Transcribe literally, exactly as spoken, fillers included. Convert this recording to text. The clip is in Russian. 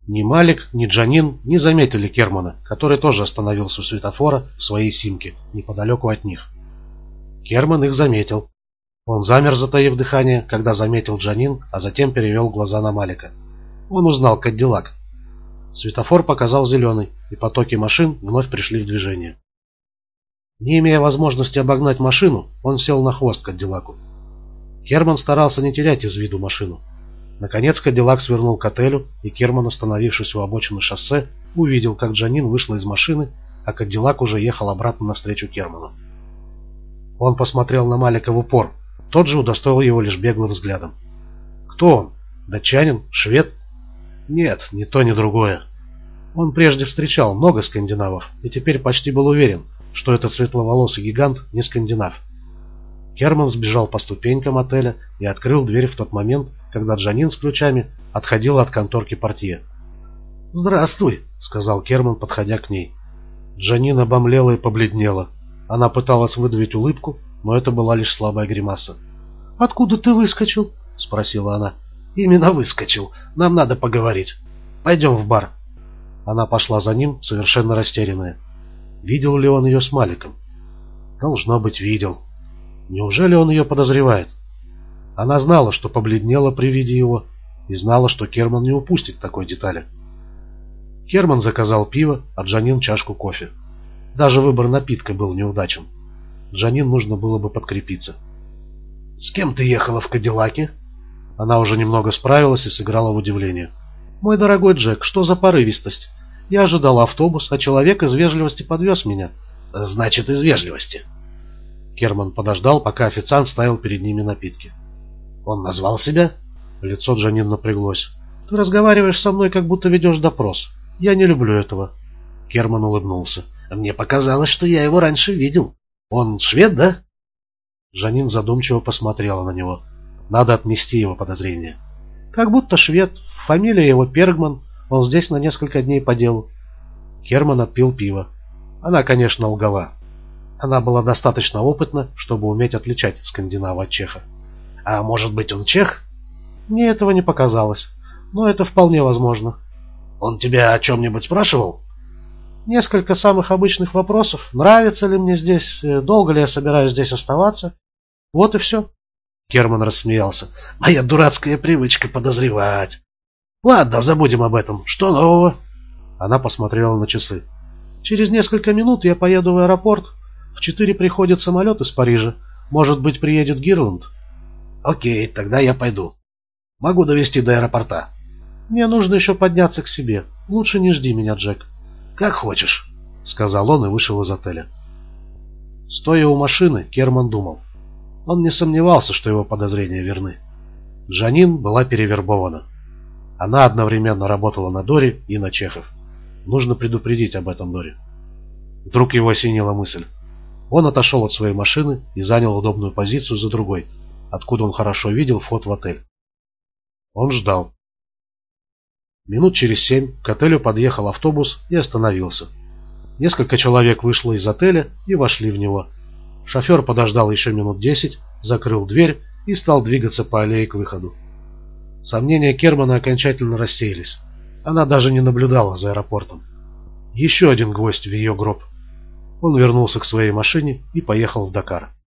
Ни Малик, ни Джанин не заметили Кермана, который тоже остановился у светофора в своей симке, неподалеку от них. Керман их заметил. Он замер, затаив дыхание, когда заметил Джанин, а затем перевел глаза на Малика. Он узнал Кадиллак. Светофор показал зеленый, и потоки машин вновь пришли в движение. Не имея возможности обогнать машину, он сел на хвост Кадиллаку. Керман старался не терять из виду машину. Наконец Кадиллак свернул к отелю, и Керман, остановившись у обочины шоссе, увидел, как Джанин вышла из машины, а Кадиллак уже ехал обратно навстречу Керману. Он посмотрел на Малика в упор. Тот же удостоил его лишь беглым взглядом. Кто он? Датчанин? Швед? Нет, ни то, ни другое. Он прежде встречал много скандинавов и теперь почти был уверен, что этот светловолосый гигант не скандинав. Керман сбежал по ступенькам отеля и открыл дверь в тот момент, когда Джанин с ключами отходила от конторки портье. «Здравствуй», — сказал Керман, подходя к ней. Джанин обомлела и побледнела. Она пыталась выдавить улыбку, но это была лишь слабая гримаса. «Откуда ты выскочил?» — спросила она. «Именно выскочил. Нам надо поговорить. Пойдем в бар». Она пошла за ним, совершенно растерянная. Видел ли он ее с Маликом? Должно быть, видел. Неужели он ее подозревает? Она знала, что побледнела при виде его, и знала, что Керман не упустит такой детали. Керман заказал пиво, а Джанин чашку кофе. Даже выбор напитка был неудачен. Джанин нужно было бы подкрепиться. «С кем ты ехала в Кадиллаке?» Она уже немного справилась и сыграла в удивление. «Мой дорогой Джек, что за порывистость? Я ожидала автобус, а человек из вежливости подвез меня». «Значит, из вежливости». Керман подождал, пока официант ставил перед ними напитки. «Он назвал себя?» Лицо Джанин напряглось. «Ты разговариваешь со мной, как будто ведешь допрос. Я не люблю этого». Керман улыбнулся. «Мне показалось, что я его раньше видел. Он швед, да?» Джанин задумчиво посмотрела на него. Надо отмести его подозрения. «Как будто швед. Фамилия его Пергман. Он здесь на несколько дней по делу». Керман отпил пиво. Она, конечно, лгала. Она была достаточно опытна, чтобы уметь отличать скандинава от чеха. «А может быть, он чех?» «Мне этого не показалось. Но это вполне возможно». «Он тебя о чем-нибудь спрашивал?» «Несколько самых обычных вопросов. Нравится ли мне здесь? Долго ли я собираюсь здесь оставаться? Вот и все». Керман рассмеялся. «Моя дурацкая привычка подозревать. Ладно, забудем об этом. Что нового?» Она посмотрела на часы. «Через несколько минут я поеду в аэропорт. В четыре приходит самолет из Парижа. Может быть, приедет Гирланд?» «Окей, тогда я пойду. Могу довезти до аэропорта». «Мне нужно еще подняться к себе. Лучше не жди меня, Джек». «Как хочешь», — сказал он и вышел из отеля. Стоя у машины, Керман думал. Он не сомневался, что его подозрения верны. Джанин была перевербована. Она одновременно работала на Дори и на чехов. Нужно предупредить об этом Дори. Вдруг его осенила мысль. Он отошел от своей машины и занял удобную позицию за другой, откуда он хорошо видел вход в отель. Он ждал. Минут через семь к отелю подъехал автобус и остановился. Несколько человек вышло из отеля и вошли в него. Шофер подождал еще минут десять, закрыл дверь и стал двигаться по аллее к выходу. Сомнения Кермана окончательно рассеялись. Она даже не наблюдала за аэропортом. Еще один гвоздь в ее гроб. Он вернулся к своей машине и поехал в Дакар.